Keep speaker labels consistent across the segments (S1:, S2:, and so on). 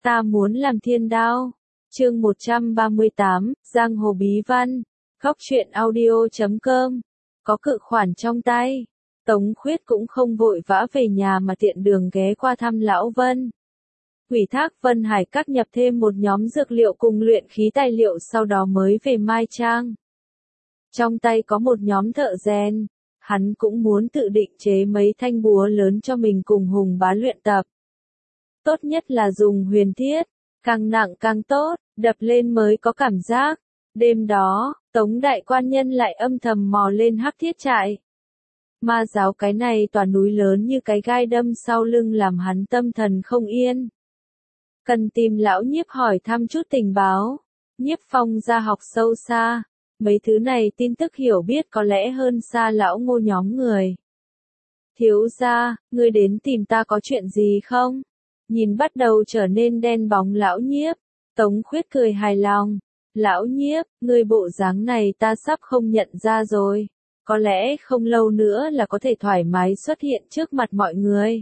S1: Ta muốn làm thiên đao. Chương 138, Giang hồ bí văn. Góc truyện audio.com. Có cự khoản trong tay. Tống Khuyết cũng không vội vã về nhà mà tiện đường ghé qua thăm Lão Vân. Ủy thác Vân Hải Các nhập thêm một nhóm dược liệu cùng luyện khí tài liệu, sau đó mới về Mai Trang. Trong tay có một nhóm thợ rèn, hắn cũng muốn tự định chế mấy thanh búa lớn cho mình cùng Hùng Bá luyện tập. Tốt nhất là dùng huyền thiết, càng nặng càng tốt, đập lên mới có cảm giác. Đêm đó, Tống đại quan nhân lại âm thầm mò lên Hắc Thiết trại. Ma giáo cái này tòa núi lớn như cái gai đâm sau lưng làm hắn tâm thần không yên. Cần tìm Lão Nhiếp hỏi thăm chút tình báo. Nhiếp Phong ra học sâu xa, mấy thứ này tin tức hiểu biết có lẽ hơn xa Lão Ngô nhóm người. Thiếu gia, ngươi đến tìm ta có chuyện gì không? Nhìn bắt đầu trở nên đen bóng Lão Nhiếp, Tống Khuyết cười hài lòng. Lão Nhiếp, ngươi bộ dáng này ta sắp không nhận ra rồi. Có lẽ không lâu nữa là có thể thoải mái xuất hiện trước mặt mọi người.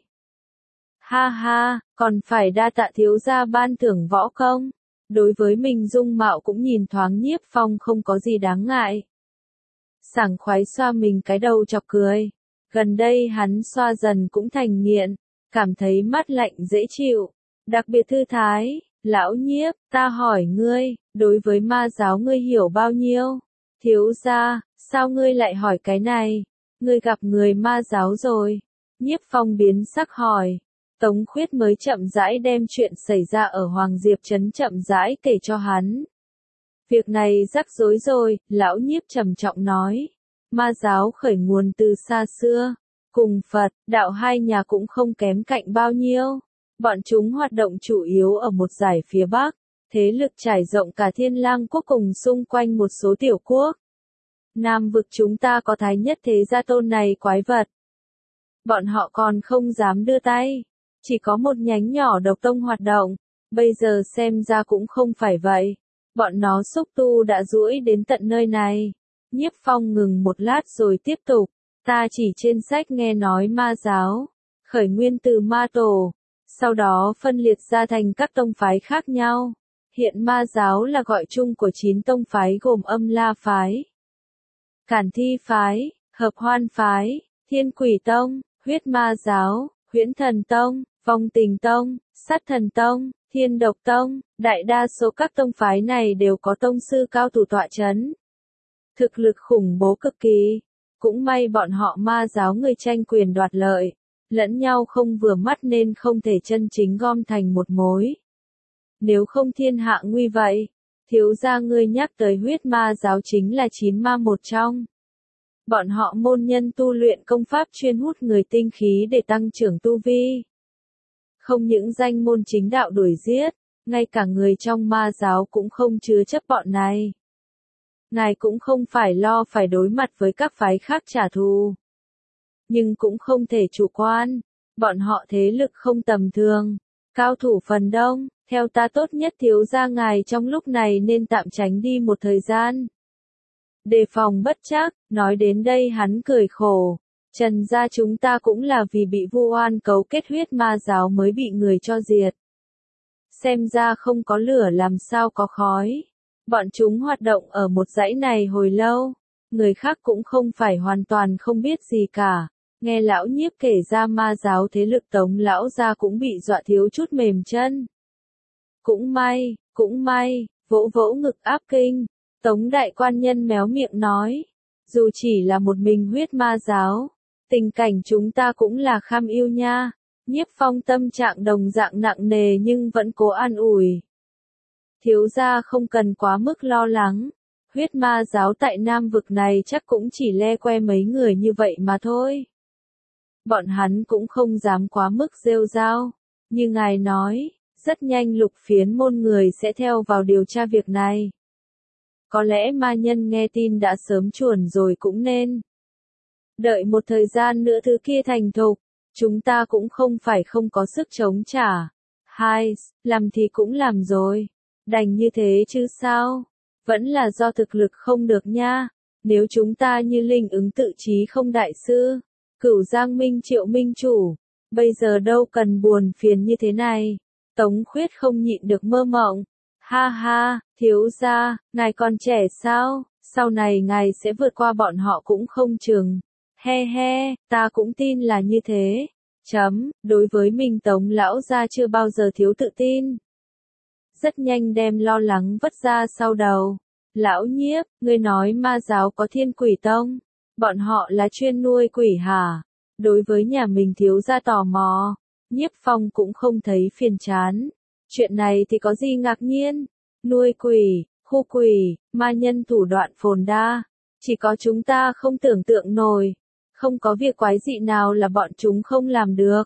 S1: Ha ha, còn phải đa tạ thiếu gia ban thưởng võ công. Đối với mình dung mạo cũng nhìn thoáng Nhiếp Phong không có gì đáng ngại. Sảng khoái xoa mình cái đầu chọc cười. Gần đây hắn xoa dần cũng thành nghiện, cảm thấy mát lạnh dễ chịu, đặc biệt thư thái. Lão Nhiếp, ta hỏi ngươi, đối với ma giáo ngươi hiểu bao nhiêu? Thiếu gia, sao ngươi lại hỏi cái này? Ngươi gặp người ma giáo rồi? Nhiếp Phong biến sắc hỏi. Tống Khuyết mới chậm rãi đem chuyện xảy ra ở Hoàng Diệp Trấn chậm rãi kể cho hắn. Việc này rắc rối rồi, Lão Nhiếp trầm trọng nói. Ma giáo khởi nguồn từ xa xưa, cùng Phật, đạo hai nhà cũng không kém cạnh bao nhiêu. Bọn chúng hoạt động chủ yếu ở một dải phía Bắc, thế lực trải rộng cả Thiên Lang quốc cùng xung quanh một số tiểu quốc. Nam vực chúng ta có Thái Nhất Thế Gia tôn này quái vật. Bọn họ còn không dám đưa tay, chỉ có một nhánh nhỏ độc tông hoạt động, bây giờ xem ra cũng không phải vậy. Bọn nó xúc tu đã duỗi đến tận nơi này. Nhiếp Phong ngừng một lát rồi tiếp tục, ta chỉ trên sách nghe nói ma giáo, khởi nguyên từ ma tổ, sau đó phân liệt ra thành các tông phái khác nhau. Hiện ma giáo là gọi chung của 9 tông phái gồm Âm La phái, Cản Thi phái, Hợp Hoan phái, Thiên Quỷ tông, Huyết Ma giáo, Huyễn Thần tông, Vong Tình tông, Sát Thần tông, Thiên Độc tông. Đại đa số các tông phái này đều có tông sư cao thủ tọa chấn, thực lực khủng bố cực kỳ. Cũng may bọn họ ma giáo người tranh quyền đoạt lợi, lẫn nhau không vừa mắt nên không thể chân chính gom thành một mối. Nếu không thiên hạ nguy vậy. Thiếu gia ngươi nhắc tới huyết ma giáo chính là 9 ma một trong. Bọn họ môn nhân tu luyện công pháp chuyên hút người tinh khí để tăng trưởng tu vi. Không những danh môn chính đạo đuổi giết, ngay cả người trong ma giáo cũng không chứa chấp bọn này. Ngài cũng không phải lo phải đối mặt với các phái khác trả thù. Nhưng cũng không thể chủ quan, bọn họ thế lực không tầm thường, cao thủ phần đông, theo ta tốt nhất thiếu gia ngài trong lúc này nên tạm tránh đi một thời gian. Đề phòng bất trắc, nói đến đây hắn cười khổ. Trần gia chúng ta cũng là vì bị vu oan cấu kết huyết ma giáo mới bị người cho diệt. Xem ra không có lửa làm sao có khói. Bọn chúng hoạt động ở một dãy này hồi lâu, người khác cũng không phải hoàn toàn không biết gì cả. Nghe Lão Nhiếp kể ra ma giáo thế lực Tống lão gia cũng bị dọa thiếu chút mềm chân. Cũng may, vỗ vỗ ngực áp kinh. Tống đại quan nhân méo miệng nói, dù chỉ là một mình huyết ma giáo, tình cảnh chúng ta cũng là kham ưu nha. Nhiếp Phong tâm trạng đồng dạng nặng nề nhưng vẫn cố an ủi. Thiếu gia không cần quá mức lo lắng, huyết ma giáo tại Nam vực này chắc cũng chỉ le que mấy người như vậy mà thôi. Bọn hắn cũng không dám quá mức rêu rao, như ngài nói, rất nhanh Lục Phiến môn người sẽ theo vào điều tra việc này. Có lẽ ma nhân nghe tin đã sớm chuồn rồi cũng nên. Đợi một thời gian nữa thứ kia thành thục, chúng ta cũng không phải không có sức chống trả. Hai, làm thì cũng làm rồi. Đành như thế chứ sao? Vẫn là do thực lực không được nha. Nếu chúng ta như linh ứng tự chí không đại sư, Cửu Giang Minh Triệu Minh chủ, bây giờ đâu cần buồn phiền như thế này. Tống Khuyết không nhịn được mơ mộng. Ha ha, thiếu gia, ngài còn trẻ sao, sau này ngài sẽ vượt qua bọn họ cũng không chừng. He he, ta cũng tin là như thế. Đối với mình Tống lão gia chưa bao giờ thiếu tự tin. Rất nhanh đem lo lắng vất ra sau đầu. Lão Nhiếp, ngươi nói ma giáo có Thiên Quỷ Tông, bọn họ là chuyên nuôi quỷ hả? Đối với nhà mình thiếu gia tò mò, Nhiếp Phong cũng không thấy phiền chán. Chuyện này thì có gì ngạc nhiên? Nuôi quỷ, khu quỷ, ma nhân thủ đoạn phồn đa, chỉ có chúng ta không tưởng tượng nổi. Không có việc quái dị nào là bọn chúng không làm được.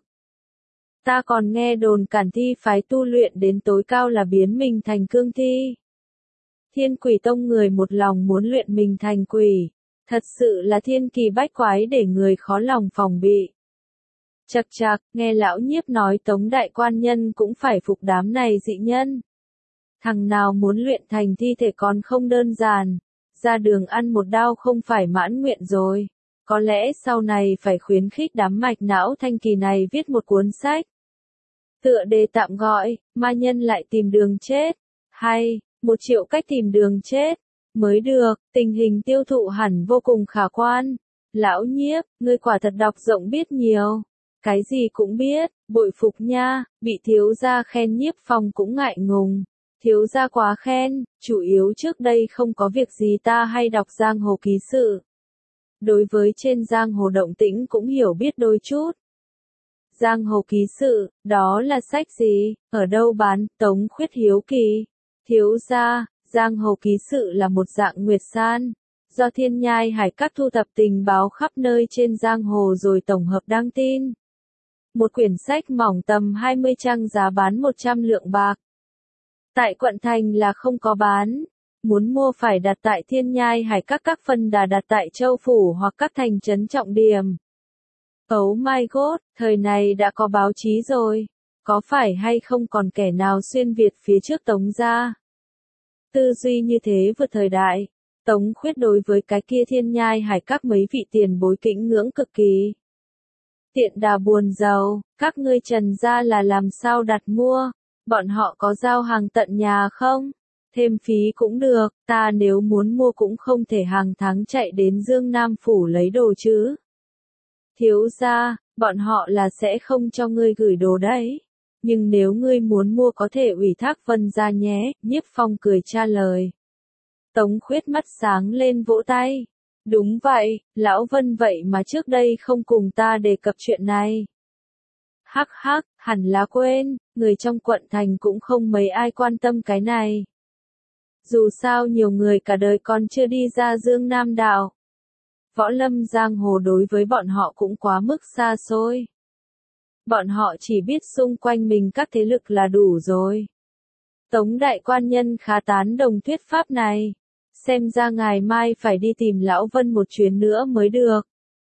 S1: Ta còn nghe đồn Cản Thi phái tu luyện đến tối cao là biến mình thành cương thi. Thiên Quỷ Tông người một lòng muốn luyện mình thành quỷ, thật sự là thiên kỳ bách quái để người khó lòng phòng bị. Chậc chậc, nghe lão Nhiếp nói Tống đại quan nhân cũng phải phục đám này dị nhân. Thằng nào muốn luyện thành thi thể còn không đơn giản, ra đường ăn một đao không phải mãn nguyện rồi. Có lẽ sau này phải khuyến khích đám mạch não thanh kỳ này viết một cuốn sách. Tựa đề tạm gọi, ma nhân lại tìm đường chết. Hay, 1.000.000 cách tìm đường chết. Mới được, tình hình tiêu thụ hẳn vô cùng khả quan. Lão Nhiếp, ngươi quả thật đọc rộng biết nhiều. Cái gì cũng biết, bội phục nha, bị thiếu gia khen Nhiếp Phong cũng ngại ngùng. Thiếu gia quá khen, chủ yếu trước đây không có việc gì ta hay đọc giang hồ ký sự. Đối với trên giang hồ động tĩnh cũng hiểu biết đôi chút. Giang hồ ký sự, đó là sách gì, ở đâu bán, Tống Khuyết hiếu kỳ. Thiếu gia, giang hồ ký sự là một dạng nguyệt san, do Thiên Nhai Hải Các thu thập tình báo khắp nơi trên giang hồ rồi tổng hợp đăng tin. Một quyển sách mỏng tầm 20 trang giá bán 100 lượng bạc. Tại quận thành là không có bán. Muốn mua phải đặt tại Thiên Nhai Hải các phân đà đặt tại châu phủ hoặc các thành trấn trọng điểm. Oh my god, thời này đã có báo chí rồi. Có phải hay không còn kẻ nào xuyên Việt phía trước Tống gia? Tư duy như thế vượt thời đại. Tống Khuyết đối với cái kia Thiên Nhai Hải các mấy vị tiền bối kính ngưỡng cực kỳ. Tiện đà buồn giàu, các ngươi Trần gia là làm sao đặt mua? Bọn họ có giao hàng tận nhà không? Thêm phí cũng được, ta nếu muốn mua cũng không thể hàng tháng chạy đến Dương Nam Phủ lấy đồ chứ. Thiếu gia, bọn họ là sẽ không cho ngươi gửi đồ đấy. Nhưng nếu ngươi muốn mua có thể ủy thác Vân gia nhé, Nhiếp Phong cười trả lời. Tống Khuyết mắt sáng lên vỗ tay. Đúng vậy, lão Vân vậy mà trước đây không cùng ta đề cập chuyện này. Hắc hắc, hẳn là quên, người trong quận thành cũng không mấy ai quan tâm cái này. Dù sao nhiều người cả đời còn chưa đi ra Dương Nam đạo. Võ lâm giang hồ đối với bọn họ cũng quá mức xa xôi. Bọn họ chỉ biết xung quanh mình các thế lực là đủ rồi. Tống đại quan nhân khá tán đồng thuyết pháp này. Xem ra ngày mai phải đi tìm Lão Vân một chuyến nữa mới được.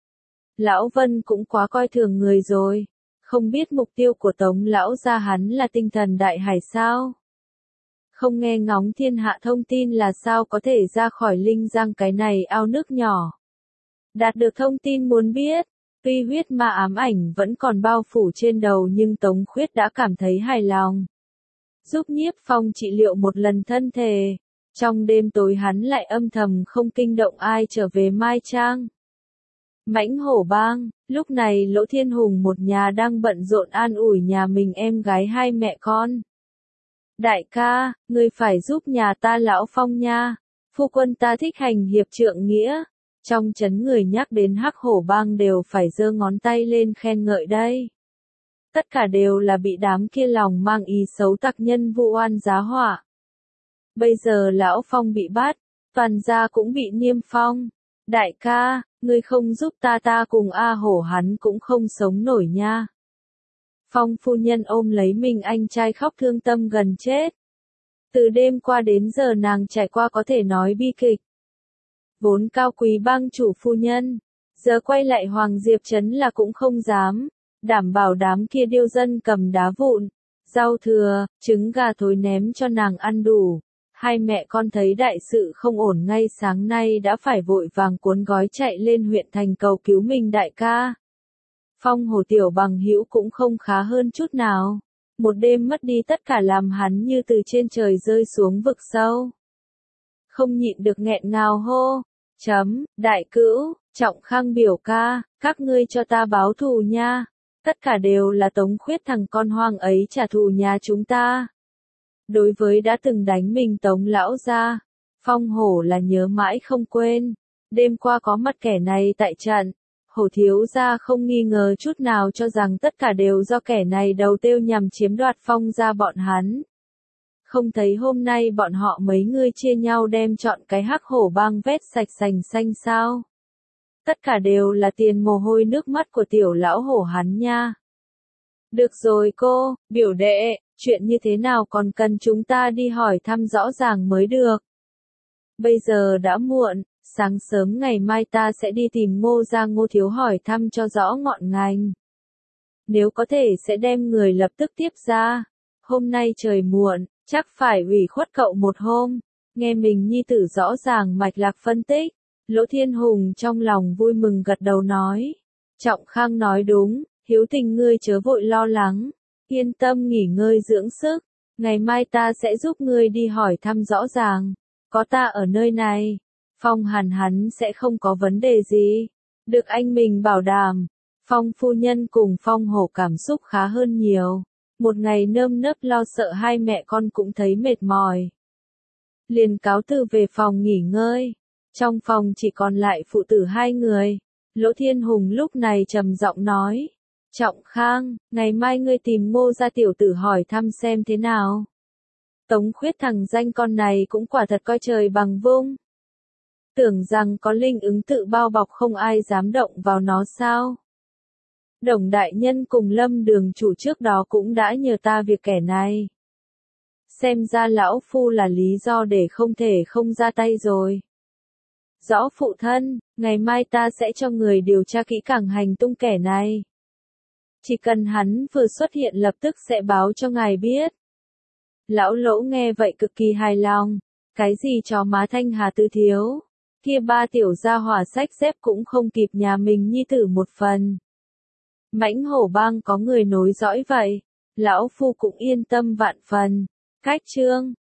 S1: Lão Vân cũng quá coi thường người rồi. Không biết mục tiêu của Tống lão gia hắn là tinh thần đại hải sao? Không nghe ngóng thiên hạ thông tin là sao có thể ra khỏi Linh Giang cái này ao nước nhỏ. Đạt được thông tin muốn biết, tuy huyết ma ám ảnh vẫn còn bao phủ trên đầu nhưng Tống Khuyết đã cảm thấy hài lòng. Giúp Nhiếp Phong trị liệu một lần thân thể. Trong đêm tối hắn lại âm thầm không kinh động ai trở về Mai Trang. Mãnh Hổ Bang, lúc này Lỗ Thiên Hùng một nhà đang bận rộn an ủi nhà mình em gái hai mẹ con. Đại ca, ngươi phải giúp nhà ta Lão Phong nha, phu quân ta thích hành hiệp trượng nghĩa. Trong trấn người nhắc đến Hắc Hổ Bang đều phải giơ ngón tay lên khen ngợi đây. Tất cả đều là bị đám kia lòng mang ý xấu tặc nhân vu oan giá họa. Bây giờ Lão Phong bị bắt, toàn gia cũng bị niêm phong. Đại ca, ngươi không giúp ta cùng A Hổ hắn cũng không sống nổi nha. Phong phu nhân ôm lấy mình anh trai khóc thương tâm gần chết. Từ đêm qua đến giờ nàng trải qua có thể nói bi kịch. Vốn cao quý bang chủ phu nhân, giờ quay lại Hoàng Diệp Trấn là cũng không dám, đảm bảo đám kia điêu dân cầm đá vụn, rau thừa, trứng gà thối ném cho nàng ăn đủ. Hai mẹ con thấy đại sự không ổn ngay sáng nay đã phải vội vàng cuốn gói chạy lên huyện thành cầu cứu mình đại ca. Phong Hổ tiểu bằng hữu cũng không khá hơn chút nào. một đêm mất đi tất cả làm hắn như từ trên trời rơi xuống vực sâu. Không nhịn được nghẹn ngào hô, đại cữu, Trọng Khang biểu ca, các ngươi cho ta báo thù nha. Tất cả đều là Tống Khuyết thằng con hoang ấy trả thù nhà chúng ta. Đối với đã từng đánh mình Tống lão gia, Phong Hổ là nhớ mãi không quên. Đêm qua có mặt kẻ này tại trận, Hổ thiếu gia không nghi ngờ chút nào cho rằng tất cả đều do kẻ này đầu têu nhằm chiếm đoạt Phong gia bọn hắn. Không thấy hôm nay bọn họ mấy người chia nhau đem chọn cái Hắc Hổ bang vét sạch sành xanh sao? Tất cả đều là tiền mồ hôi nước mắt của tiểu lão hổ hắn nha. Được rồi cô, biểu đệ, chuyện như thế nào còn cần chúng ta đi hỏi thăm rõ ràng mới được. Bây giờ đã muộn, sáng sớm ngày mai ta sẽ đi tìm Ngô gia Ngô thiếu hỏi thăm cho rõ ngọn ngành. Nếu có thể sẽ đem người lập tức tiếp ra. Hôm nay trời muộn, chắc phải ủy khuất cậu một hôm. Nghe mình nhi tử rõ ràng mạch lạc phân tích. Lỗ Thiên Hùng trong lòng vui mừng gật đầu nói. Trọng Khang nói đúng, Hiếu Tình ngươi chớ vội lo lắng. Yên tâm nghỉ ngơi dưỡng sức. Ngày mai ta sẽ giúp ngươi đi hỏi thăm rõ ràng. Có ta ở nơi này, Phong Hàn hắn sẽ không có vấn đề gì. Được anh mình bảo đảm. Phong phu nhân cùng Phong Hổ cảm xúc khá hơn nhiều. Một ngày nơm nớp lo sợ hai mẹ con cũng thấy mệt mỏi. Liền cáo từ về phòng nghỉ ngơi. Trong phòng chỉ còn lại phụ tử hai người. Lỗ Thiên Hùng lúc này trầm giọng nói. Trọng Khang, ngày mai ngươi tìm Ngô gia tiểu tử hỏi thăm xem thế nào. Tống Khuyết thằng danh con này cũng quả thật coi trời bằng vung. Tưởng rằng có linh ứng tự bao bọc không ai dám động vào nó sao. Đồng đại nhân cùng Lâm đường chủ trước đó cũng đã nhờ ta việc kẻ này. Xem ra lão phu là lý do để không thể không ra tay rồi. Rõ phụ thân, ngày mai ta sẽ cho người điều tra kỹ càng hành tung kẻ này. Chỉ cần hắn vừa xuất hiện lập tức sẽ báo cho ngài biết. Lão Lỗ nghe vậy cực kỳ hài lòng. Cái gì chó má Thanh Hà Tư thiếu. Kia ba tiểu gia hỏa sách dép cũng không kịp nhà mình nhi tử một phần. Mãnh Hổ bang có người nối dõi vậy. Lão phu cũng yên tâm vạn phần. Cách chương